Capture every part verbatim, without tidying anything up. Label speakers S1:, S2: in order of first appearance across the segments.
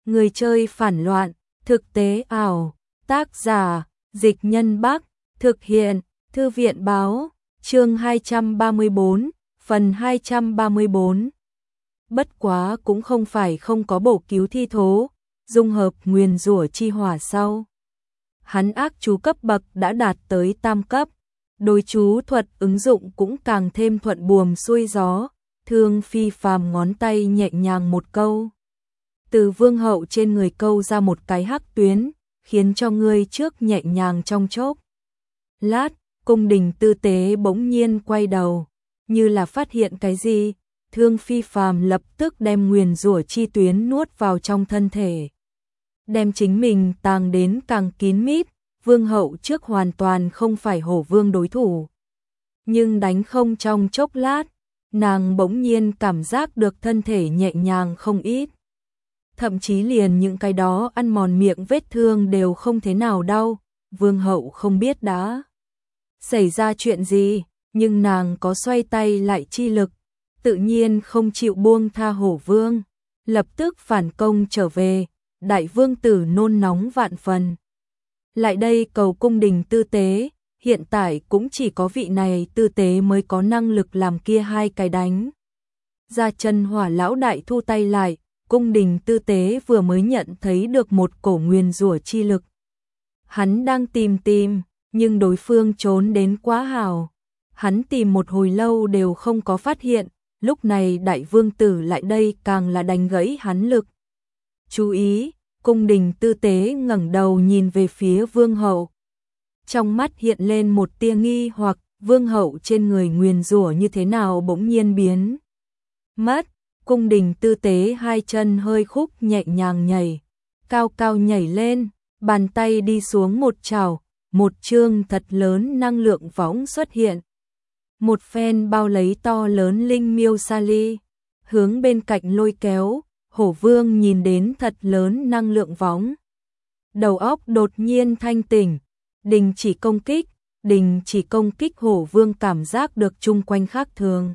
S1: Người chơi phản loạn, thực tế ảo, tác giả, Dịch Nhân Bắc, thực hiện, Thư viện báo, chương hai trăm ba mươi bốn, phần hai trăm ba mươi bốn. Bất quá cũng không phải không có bổ cứu thi thố, dung hợp nguyền rủa chi hỏa sau. Hắn ác chú cấp bậc đã đạt tới tam cấp, đối chú thuật ứng dụng cũng càng thêm thuận buồm xuôi gió, Thương Phi Phàm ngón tay nhẹ nhàng một câu. Từ vương hậu trên người câu ra một cái hắc tuyến, khiến cho người trước nhẹ nhàng trong chốc. Lát, cung đình tư tế bỗng nhiên quay đầu, như là phát hiện cái gì, Thương Phi Phàm lập tức đem nguyền rủa chi tuyến nuốt vào trong thân thể. Đem chính mình tàng đến càng kín mít, vương hậu trước hoàn toàn không phải hổ vương đối thủ. Nhưng đánh không trong chốc lát, nàng bỗng nhiên cảm giác được thân thể nhẹ nhàng không ít. Thậm chí liền những cái đó ăn mòn miệng vết thương đều không thế nào đau, vương hậu không biết đã xảy ra chuyện gì, nhưng nàng có xoay tay lại chi lực, tự nhiên không chịu buông tha hổ vương, lập tức phản công trở về, đại vương tử nôn nóng vạn phần. Lại đây cầu cung đình tư tế, hiện tại cũng chỉ có vị này tư tế mới có năng lực làm kia hai cái đánh. Ra chân hỏa lão đại thu tay lại, cung đình tư tế vừa mới nhận thấy được một cổ nguyền rủa chi lực. Hắn đang tìm tìm, nhưng đối phương trốn đến quá hào. Hắn tìm một hồi lâu đều không có phát hiện, lúc này đại vương tử lại đây càng là đánh gãy hắn lực. Chú ý, cung đình tư tế ngẩng đầu nhìn về phía vương hậu. Trong mắt hiện lên một tia nghi hoặc, vương hậu trên người nguyền rủa như thế nào bỗng nhiên biến mất. Cung đình tư tế hai chân hơi khúc nhẹ nhàng nhảy, cao cao nhảy lên, bàn tay đi xuống một chảo, một chương thật lớn năng lượng võng xuất hiện. Một phen bao lấy to lớn linh miêu sa ly, hướng bên cạnh lôi kéo, hổ vương nhìn đến thật lớn năng lượng võng. Đầu óc đột nhiên thanh tỉnh, đình chỉ công kích, đình chỉ công kích hổ vương cảm giác được chung quanh khác thường.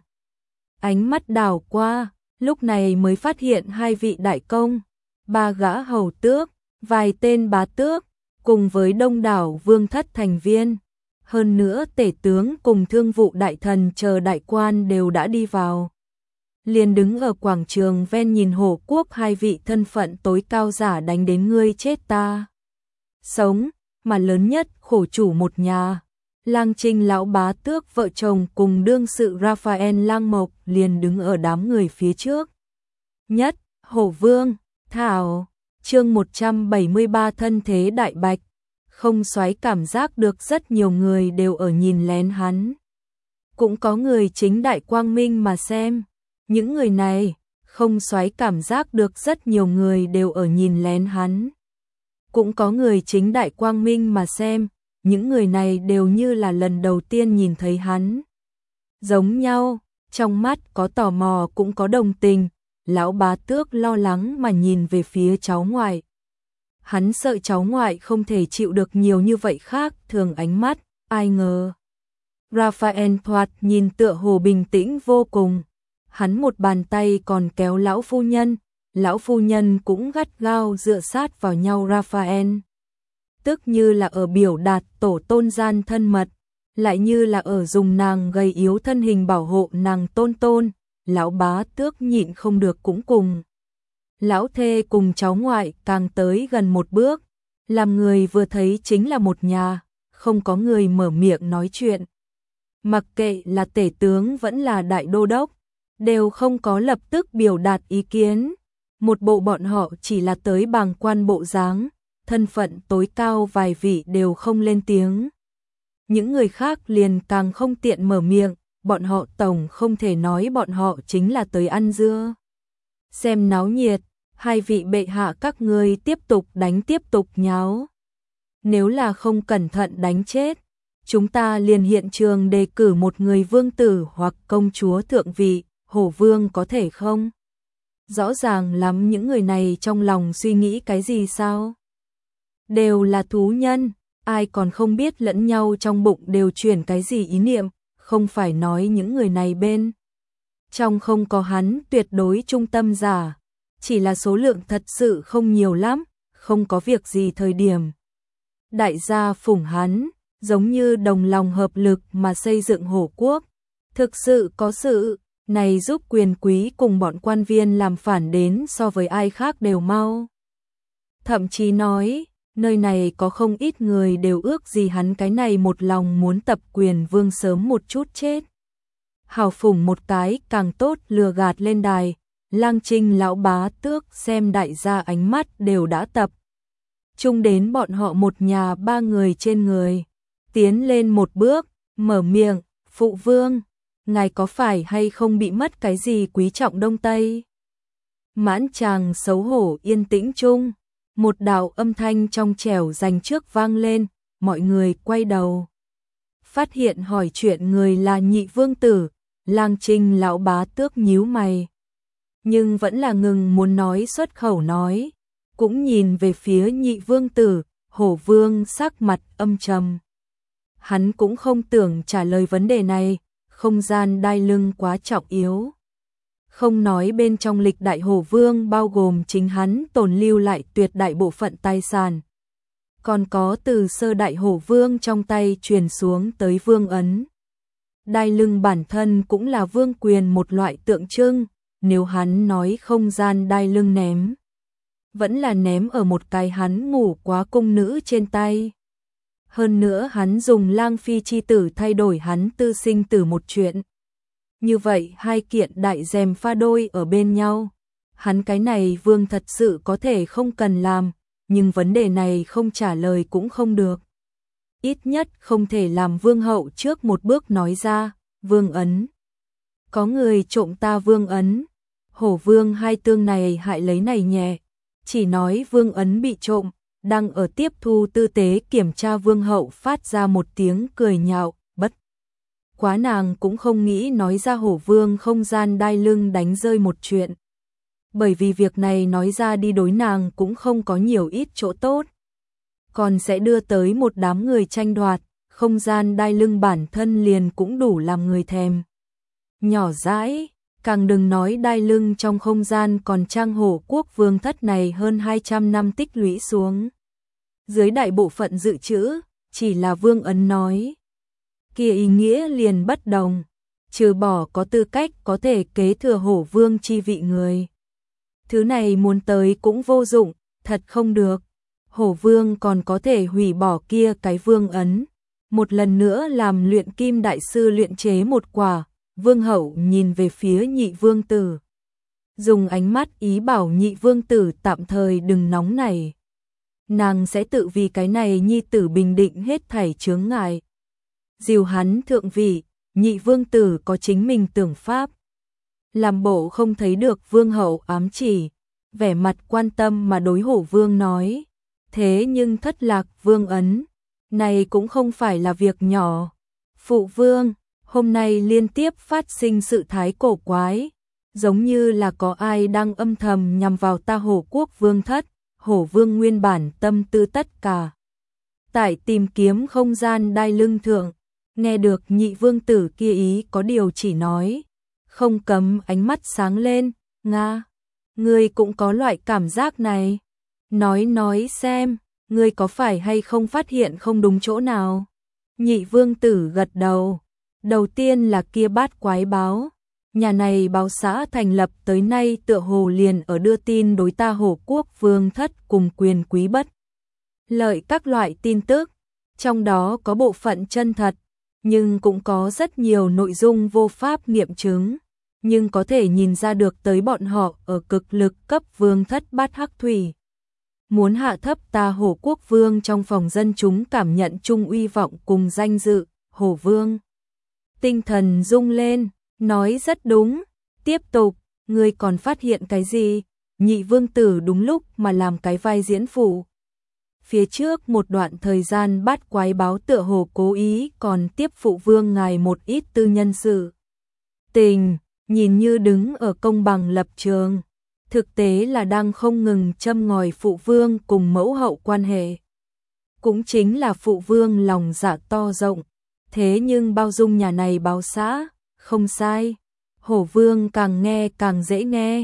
S1: Ánh mắt đảo qua, lúc này mới phát hiện hai vị đại công, ba gã hầu tước, vài tên bá tước, cùng với đông đảo vương thất thành viên. Hơn nữa tể tướng cùng thương vụ đại thần chờ đại quan đều đã đi vào. Liền đứng ở quảng trường ven nhìn hổ quốc hai vị thân phận tối cao giả đánh đến ngươi chết ta sống, mà lớn nhất khổ chủ một nhà. Lang Trinh lão bá tước vợ chồng cùng đương sự Raphael Lang Mộc liền đứng ở đám người phía trước. Nhất, hổ vương, thảo, chương một trăm bảy mươi ba thân thế đại bạch. Không xoáy cảm giác được rất nhiều người đều ở nhìn lén hắn. Cũng có người chính đại quang minh mà xem. Những người này, không xoáy cảm giác được rất nhiều người đều ở nhìn lén hắn. Cũng có người chính đại quang minh mà xem. Những người này đều như là lần đầu tiên nhìn thấy hắn. Giống nhau, trong mắt có tò mò cũng có đồng tình. Lão bá tước lo lắng mà nhìn về phía cháu ngoại. Hắn sợ cháu ngoại không thể chịu được nhiều như vậy khác thường ánh mắt, ai ngờ. Raphael thoạt nhìn tựa hồ bình tĩnh vô cùng. Hắn một bàn tay còn kéo lão phu nhân, lão phu nhân cũng gắt gao dựa sát vào nhau Raphael. Tức như là ở biểu đạt tổ tôn gian thân mật, lại như là ở dùng nàng gầy yếu thân hình bảo hộ nàng tôn tôn, lão bá tước nhịn không được cũng cùng. Lão thê cùng cháu ngoại càng tới gần một bước, làm người vừa thấy chính là một nhà, không có người mở miệng nói chuyện. Mặc kệ là tể tướng vẫn là đại đô đốc, đều không có lập tức biểu đạt ý kiến. Một bộ bọn họ chỉ là tới bàng quan bộ dáng, thân phận tối cao vài vị đều không lên tiếng. Những người khác liền càng không tiện mở miệng, bọn họ tổng không thể nói bọn họ chính là tới ăn dưa. Xem náo nhiệt, hai vị bệ hạ các ngươi tiếp tục đánh tiếp tục nháo. Nếu là không cẩn thận đánh chết, chúng ta liền hiện trường đề cử một người vương tử hoặc công chúa thượng vị, hổ vương có thể không? Rõ ràng lắm những người này trong lòng suy nghĩ cái gì sao? Đều là thú nhân, ai còn không biết lẫn nhau trong bụng đều chuyển cái gì ý niệm, không phải nói những người này bên trong không có hắn tuyệt đối trung tâm giả. chỉ là số lượng thật sự không nhiều lắm, không có việc gì thời điểm. Đại gia phủng hắn, giống như đồng lòng hợp lực mà xây dựng Hổ Quốc. Thực sự có sự, này giúp quyền quý cùng bọn quan viên làm phản đến so với ai khác đều mau. Thậm chí nói, nơi này có không ít người đều ước gì hắn cái này một lòng muốn tập quyền vương sớm một chút chết. Hào phủng một cái càng tốt lừa gạt lên đài, Lang Trinh lão bá tước xem đại gia ánh mắt đều đã tập trung đến bọn họ một nhà ba người trên người. Tiến lên một bước, mở miệng, phụ vương, ngài có phải hay không bị mất cái gì quý trọng Đông Tây? Mãn tràng xấu hổ yên tĩnh chung, một đạo âm thanh trong trẻo dành trước vang lên, mọi người quay đầu. Phát hiện hỏi chuyện người là nhị vương tử, Lang Trinh lão bá tước nhíu mày. Nhưng vẫn là ngừng muốn nói xuất khẩu nói, cũng nhìn về phía nhị vương tử, Hổ vương sắc mặt âm trầm. Hắn cũng không tưởng trả lời vấn đề này, không gian đai lưng quá trọng yếu. Không nói bên trong lịch đại Hổ vương bao gồm chính hắn tồn lưu lại tuyệt đại bộ phận tài sản. Còn có từ sơ đại Hổ vương trong tay truyền xuống tới vương ấn. Đai lưng bản thân cũng là vương quyền một loại tượng trưng, nếu hắn nói không gian đai lưng ném, vẫn là ném ở một cái hắn ngủ quá cung nữ trên tay. Hơn nữa hắn dùng Lang Phi chi tử thay đổi hắn tư sinh tử một chuyện. Như vậy hai kiện đại dèm pha đôi ở bên nhau. Hắn cái này vương thật sự có thể không cần làm, nhưng vấn đề này không trả lời cũng không được. Ít nhất không thể làm vương hậu trước một bước nói ra, vương ấn. Có người trộm ta vương ấn. Hổ vương hai tương này hại lấy này nhẹ. Chỉ nói vương ấn bị trộm, đang ở tiếp thu tư tế kiểm tra vương hậu phát ra một tiếng cười nhạo, bất quá nàng cũng không nghĩ nói ra Hổ vương không gian đai lưng đánh rơi một chuyện. Bởi vì việc này nói ra đi đối nàng cũng không có nhiều ít chỗ tốt. Còn sẽ đưa tới một đám người tranh đoạt, không gian đai lưng bản thân liền cũng đủ làm người thèm. Nhỏ dãi, càng đừng nói đai lưng trong không gian còn trang Hổ quốc vương thất này hơn hai trăm năm tích lũy xuống. Dưới đại bộ phận dự trữ, chỉ là vương ấn nói. Kia ý nghĩa liền bất đồng, trừ bỏ có tư cách có thể kế thừa Hổ vương chi vị người. Thứ này muốn tới cũng vô dụng, thật không được. Hổ vương còn có thể hủy bỏ kia cái vương ấn. Một lần nữa làm luyện kim đại sư luyện chế một quả, vương hậu nhìn về phía nhị vương tử. Dùng ánh mắt ý bảo nhị vương tử tạm thời đừng nóng nảy. Nàng sẽ tự vì cái này nhi tử bình định hết thảy chướng ngại. Dìu hắn thượng vị, nhị vương tử có chính mình tưởng pháp. Làm bộ không thấy được vương hậu ám chỉ, vẻ mặt quan tâm mà đối Hổ vương nói. Thế nhưng thất lạc vương ấn, này cũng không phải là việc nhỏ. Phụ vương, hôm nay liên tiếp phát sinh sự thái cổ quái, giống như là có ai đang âm thầm nhằm vào ta Hổ quốc vương thất. Hổ vương nguyên bản tâm tư tất cả tại tìm kiếm không gian đai lưng thượng, nghe được nhị vương tử kia ý có điều chỉ nói, không cấm ánh mắt sáng lên, nga, ngươi cũng có loại cảm giác này, nói nói xem, ngươi có phải hay không phát hiện không đúng chỗ nào. Nhị vương tử gật đầu, đầu tiên là kia bát quái báo. Nhà này báo xã thành lập tới nay tựa hồ liền ở đưa tin đối ta Hổ quốc vương thất cùng quyền quý bất lợi các loại tin tức, trong đó có bộ phận chân thật, nhưng cũng có rất nhiều nội dung vô pháp nghiệm chứng, nhưng có thể nhìn ra được tới bọn họ ở cực lực cấp vương thất bát hắc thủy. Muốn hạ thấp ta Hổ quốc vương trong phòng dân chúng cảm nhận chung uy vọng cùng danh dự, Hổ vương. Tinh thần rung lên. Nói rất đúng, tiếp tục, ngươi còn phát hiện cái gì? Nhị vương tử đúng lúc mà làm cái vai diễn phụ. Phía trước một đoạn thời gian bát quái báo tựa hồ cố ý còn tiếp phụ vương ngài một ít tư nhân sự. Tình, nhìn như đứng ở công bằng lập trường, thực tế là đang không ngừng châm ngòi phụ vương cùng mẫu hậu quan hệ. Cũng chính là phụ vương lòng dạ to rộng, thế nhưng bao dung nhà này báo xã. Không sai, Hổ vương càng nghe càng dễ nghe,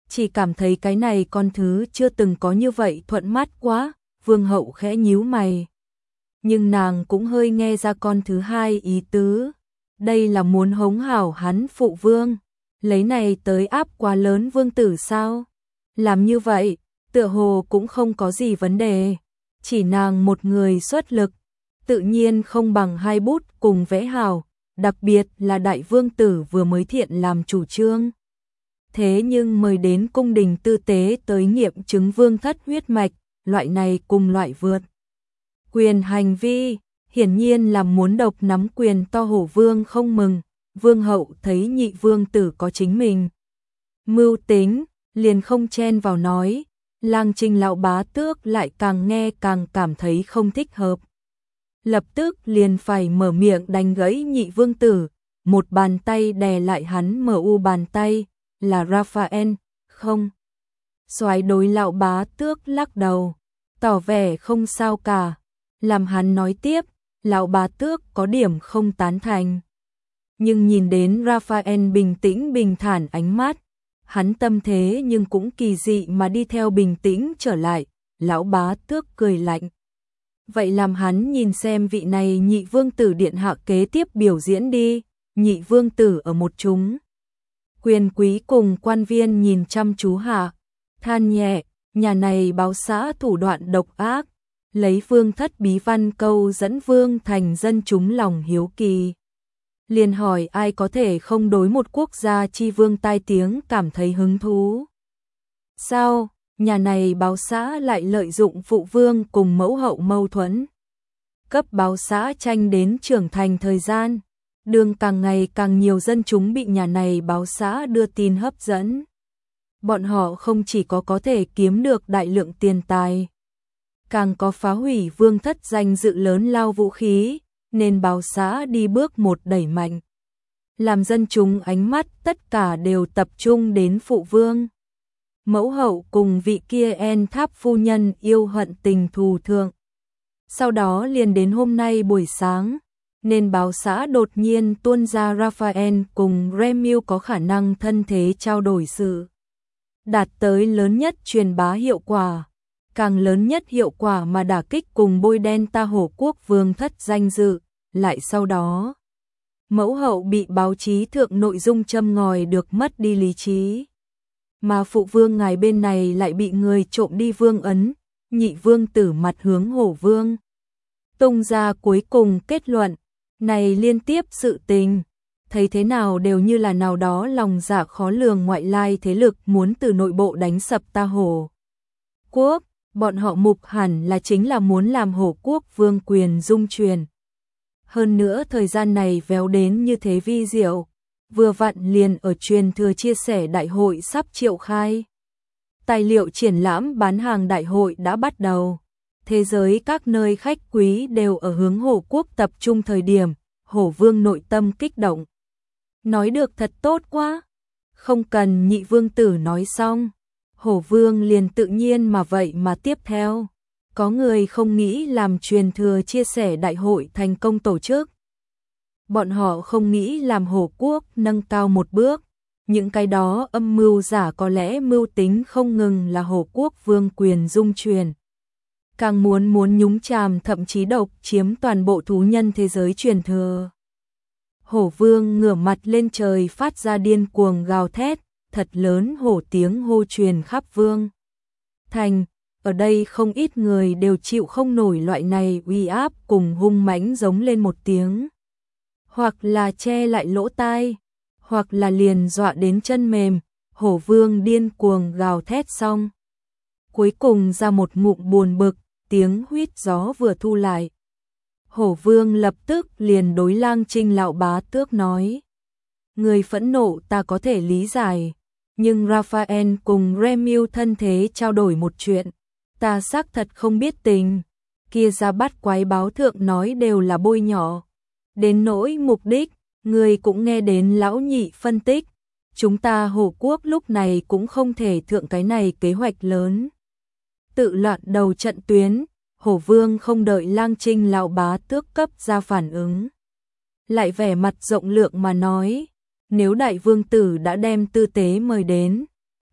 S1: chỉ cảm thấy cái này con thứ chưa từng có như vậy thuận mắt quá, vương hậu khẽ nhíu mày. Nhưng nàng cũng hơi nghe ra con thứ hai ý tứ, đây là muốn hống hảo hắn phụ vương, lấy này tới áp quá lớn vương tử sao? Làm như vậy, tựa hồ cũng không có gì vấn đề, chỉ nàng một người xuất lực, tự nhiên không bằng hai bút cùng vẽ hảo, đặc biệt là đại vương tử vừa mới thiện làm chủ trương. Thế nhưng mời đến cung đình tư tế tới nghiệm chứng vương thất huyết mạch, loại này cùng loại vượt quyền hành vi, hiển nhiên là muốn độc nắm quyền to. Hổ vương không mừng, vương hậu thấy nhị vương tử có chính mình mưu tính, liền không chen vào nói, Lang Trinh lão bá tước lại càng nghe càng cảm thấy không thích hợp. Lập tức liền phải mở miệng đánh gãy nhị vương tử, một bàn tay đè lại hắn mở u bàn tay, là Raphael, không. Soái đối lão bá tước lắc đầu, tỏ vẻ không sao cả, làm hắn nói tiếp, lão bá tước có điểm không tán thành. Nhưng nhìn đến Raphael bình tĩnh bình thản ánh mắt, hắn tâm thế nhưng cũng kỳ dị mà đi theo bình tĩnh trở lại, lão bá tước cười lạnh. Vậy làm hắn nhìn xem vị này nhị vương tử điện hạ kế tiếp biểu diễn đi. Nhị vương tử ở một chúng quyền quý cùng quan viên nhìn chăm chú hạ, than nhẹ, nhà này báo xã thủ đoạn độc ác, lấy vương thất bí văn câu dẫn vương thành dân chúng lòng hiếu kỳ. Liền hỏi ai có thể không đối một quốc gia chi vương tai tiếng cảm thấy hứng thú. Sao, nhà này báo xã lại lợi dụng phụ vương cùng mẫu hậu mâu thuẫn, cấp báo xã tranh đến trưởng thành thời gian, đường càng ngày càng nhiều dân chúng bị nhà này báo xã đưa tin hấp dẫn. Bọn họ không chỉ có có thể kiếm được đại lượng tiền tài, càng có phá hủy vương thất danh dự lớn lao vũ khí, nên báo xã đi bước một đẩy mạnh. Làm dân chúng ánh mắt tất cả đều tập trung đến phụ vương. Mẫu hậu cùng vị kia En Tháp phu nhân yêu hận tình thù thượng. Sau đó liền đến hôm nay buổi sáng, nên báo xã đột nhiên tuôn ra Raphael cùng Remiu có khả năng thân thế trao đổi sự. Đạt tới lớn nhất truyền bá hiệu quả, càng lớn nhất hiệu quả mà đả kích cùng bôi đen ta Hổ quốc vương thất danh dự, lại sau đó. Mẫu hậu bị báo chí thượng nội dung châm ngòi được mất đi lý trí. Mà phụ vương ngài bên này lại bị người trộm đi vương ấn, nhị vương tử mặt hướng Hổ vương. Tung ra cuối cùng kết luận, này liên tiếp sự tình, thấy thế nào đều như là nào đó lòng dạ khó lường ngoại lai thế lực muốn từ nội bộ đánh sập ta Hổ quốc, bọn họ mục hẳn là chính là muốn làm Hổ quốc vương quyền dung truyền. Hơn nữa thời gian này véo đến như thế vi diệu, vừa vặn liền ở truyền thừa chia sẻ đại hội sắp triệu khai. Tài liệu triển lãm bán hàng đại hội đã bắt đầu. Thế giới các nơi khách quý đều ở hướng Hổ quốc tập trung thời điểm, Hổ vương nội tâm kích động. Nói được thật tốt quá. Không cần nhị vương tử nói xong, Hổ vương liền tự nhiên mà vậy mà tiếp theo. Có người không nghĩ làm truyền thừa chia sẻ đại hội thành công tổ chức. Bọn họ không nghĩ làm Hổ quốc nâng cao một bước. Những cái đó âm mưu giả có lẽ mưu tính không ngừng là Hổ quốc vương quyền dung truyền. Càng muốn muốn nhúng chàm thậm chí độc chiếm toàn bộ thú nhân thế giới truyền thừa. Hổ vương ngửa mặt lên trời phát ra điên cuồng gào thét, thật lớn hổ tiếng hô truyền khắp vương thành. Ở đây không ít người đều chịu không nổi loại này uy áp cùng hung mãnh giống lên một tiếng. Hoặc là che lại lỗ tai, hoặc là liền dọa đến chân mềm, Hổ vương điên cuồng gào thét xong. Cuối cùng ra một ngụm buồn bực, tiếng huýt gió vừa thu lại. Hổ vương lập tức liền đối Lang Trinh lão bá tước nói. Người phẫn nộ ta có thể lý giải, nhưng Raphael cùng Remiu thân thế trao đổi một chuyện. Ta xác thật không biết tình, kia ra bắt quái báo thượng nói đều là bôi nhỏ. Đến nỗi mục đích, người cũng nghe đến lão nhị phân tích. Chúng ta Hổ quốc lúc này cũng không thể thượng cái này kế hoạch lớn. Tự loạn đầu trận tuyến, Hổ vương không đợi Lang Trinh lão bá tước cấp ra phản ứng. Lại vẻ mặt rộng lượng mà nói, nếu đại vương tử đã đem tư tế mời đến,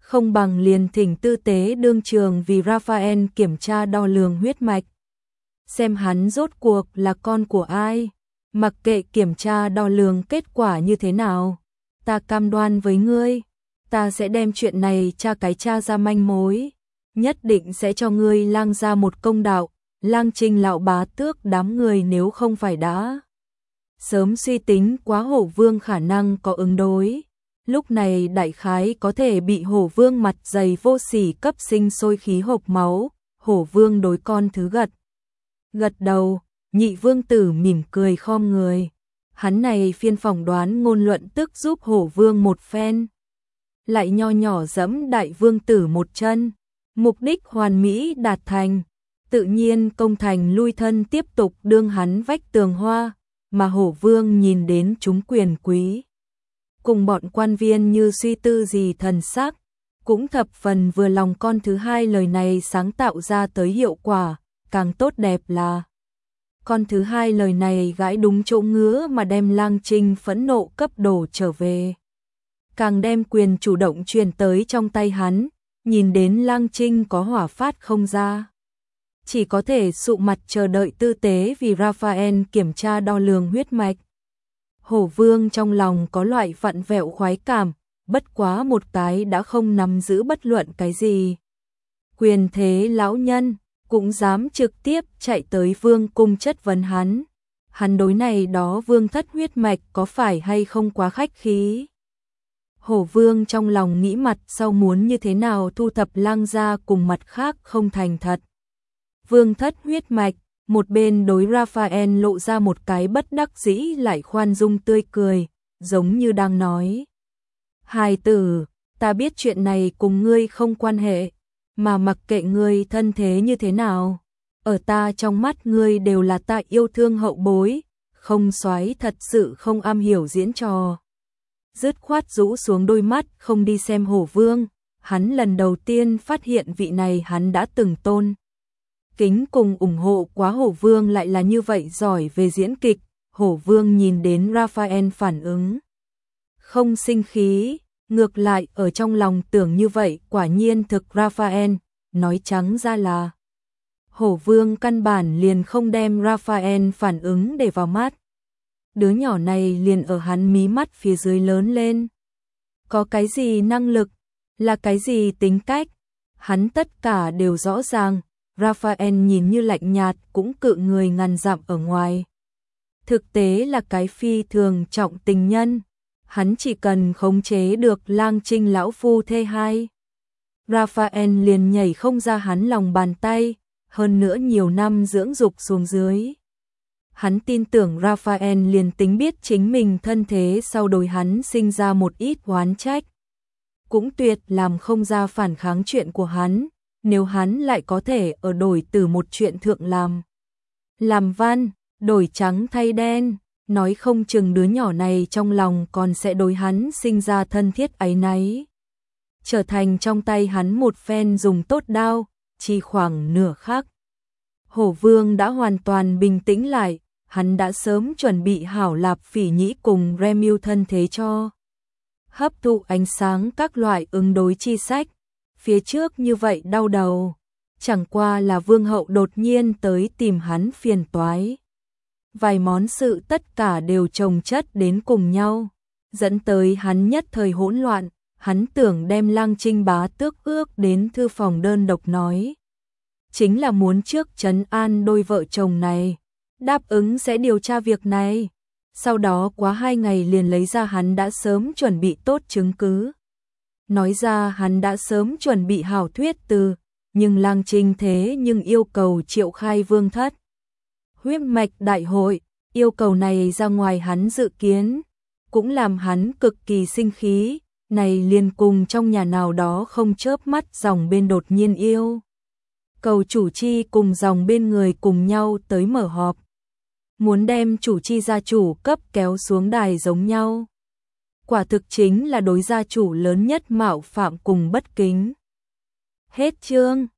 S1: không bằng liền thỉnh tư tế đương trường vì Raphael kiểm tra đo lường huyết mạch. Xem hắn rốt cuộc là con của ai, mặc kệ kiểm tra đo lường kết quả như thế nào, ta cam đoan với ngươi, ta sẽ đem chuyện này tra cái tra ra manh mối, nhất định sẽ cho ngươi Lang gia một công đạo. Lang Trinh lão bá tước đám người nếu không phải đã sớm suy tính quá Hổ Vương khả năng có ứng đối, lúc này đại khái có thể bị Hổ Vương mặt dày vô sỉ cấp sinh sôi khí hộc máu. Hổ Vương đối con thứ gật gật đầu, Nhị Vương tử mỉm cười khom người, hắn này phiên phỏng đoán ngôn luận tức giúp Hổ Vương một phen, lại nho nhỏ giẫm Đại Vương tử một chân, mục đích hoàn mỹ đạt thành, tự nhiên công thành lui thân tiếp tục đương hắn vách tường hoa, mà Hổ Vương nhìn đến chúng quyền quý cùng bọn quan viên như suy tư gì thần sắc, cũng thập phần vừa lòng con thứ hai lời này sáng tạo ra tới hiệu quả, càng tốt đẹp là con thứ hai lời này gãi đúng chỗ ngứa mà đem Lang Trinh phẫn nộ cấp đổ trở về, càng đem quyền chủ động truyền tới trong tay hắn, nhìn đến Lang Trinh có hỏa phát không ra, chỉ có thể sụ mặt chờ đợi tư tế vì Raphael kiểm tra đo lường huyết mạch. Hổ Vương trong lòng có loại vặn vẹo khoái cảm, bất quá một cái đã không nắm giữ bất luận cái gì. Quyền thế lão nhân cũng dám trực tiếp chạy tới vương cung chất vấn hắn. Hắn đối này đó vương thất huyết mạch có phải hay không quá khách khí. Hổ Vương trong lòng nghĩ mặt sau muốn như thế nào thu thập Lang gia cùng mặt khác không thành thật. Vương thất huyết mạch, một bên đối Raphael lộ ra một cái bất đắc dĩ lại khoan dung tươi cười, giống như đang nói. Hài tử, ta biết chuyện này cùng ngươi không quan hệ, mà mặc kệ ngươi thân thế như thế nào, ở ta trong mắt ngươi đều là ta yêu thương hậu bối, không soái thật sự không am hiểu diễn trò. Dứt khoát rũ xuống đôi mắt không đi xem Hổ Vương, hắn lần đầu tiên phát hiện vị này hắn đã từng tôn kính cùng ủng hộ quá Hổ Vương lại là như vậy giỏi về diễn kịch. Hổ Vương nhìn đến Raphael phản ứng không sinh khí, ngược lại ở trong lòng tưởng như vậy quả nhiên thực Raphael, nói trắng ra là Hổ Vương căn bản liền không đem Raphael phản ứng để vào mắt. Đứa nhỏ này liền ở hắn mí mắt phía dưới lớn lên. Có cái gì năng lực, là cái gì tính cách, hắn tất cả đều rõ ràng. Raphael nhìn như lạnh nhạt cũng cự người ngàn dặm ở ngoài. Thực tế là cái phi thường trọng tình nhân, hắn chỉ cần khống chế được Lang Trinh lão phu thê hai. Raphael liền nhảy không ra hắn lòng bàn tay, hơn nữa nhiều năm dưỡng dục xuống dưới. Hắn tin tưởng Raphael liền tính biết chính mình thân thế sau đối hắn sinh ra một ít oán trách, cũng tuyệt làm không ra phản kháng chuyện của hắn. Nếu hắn lại có thể ở đổi từ một chuyện thượng làm làm văn, đổi trắng thay đen, nói không chừng đứa nhỏ này trong lòng còn sẽ đối hắn sinh ra thân thiết áy náy. Trở thành trong tay hắn một phen dùng tốt đao, chỉ khoảng nửa khắc. Hổ Vương đã hoàn toàn bình tĩnh lại, hắn đã sớm chuẩn bị hảo Lạp Phỉ Nhĩ cùng Remưu thân thế cho. Hấp thụ ánh sáng các loại ứng đối chi sách. Phía trước như vậy đau đầu, chẳng qua là vương hậu đột nhiên tới tìm hắn phiền toái. Vài món sự tất cả đều chồng chất đến cùng nhau, dẫn tới hắn nhất thời hỗn loạn, hắn tưởng đem Lang Trinh bá tước ước đến thư phòng đơn độc nói. Chính là muốn trước trấn an đôi vợ chồng này, đáp ứng sẽ điều tra việc này, sau đó quá hai ngày liền lấy ra hắn đã sớm chuẩn bị tốt chứng cứ. Nói ra hắn đã sớm chuẩn bị hảo thuyết từ, nhưng Lang Trinh thế nhưng yêu cầu triệu khai vương thất. Huyết mạch đại hội, yêu cầu này ra ngoài hắn dự kiến, cũng làm hắn cực kỳ sinh khí, này liền cùng trong nhà nào đó không chớp mắt dòng bên đột nhiên yêu. Cầu chủ chi cùng dòng bên người cùng nhau tới mở họp. Muốn đem chủ chi gia chủ cấp kéo xuống đài giống nhau. Quả thực chính là đối gia chủ lớn nhất mạo phạm cùng bất kính. Hết chương.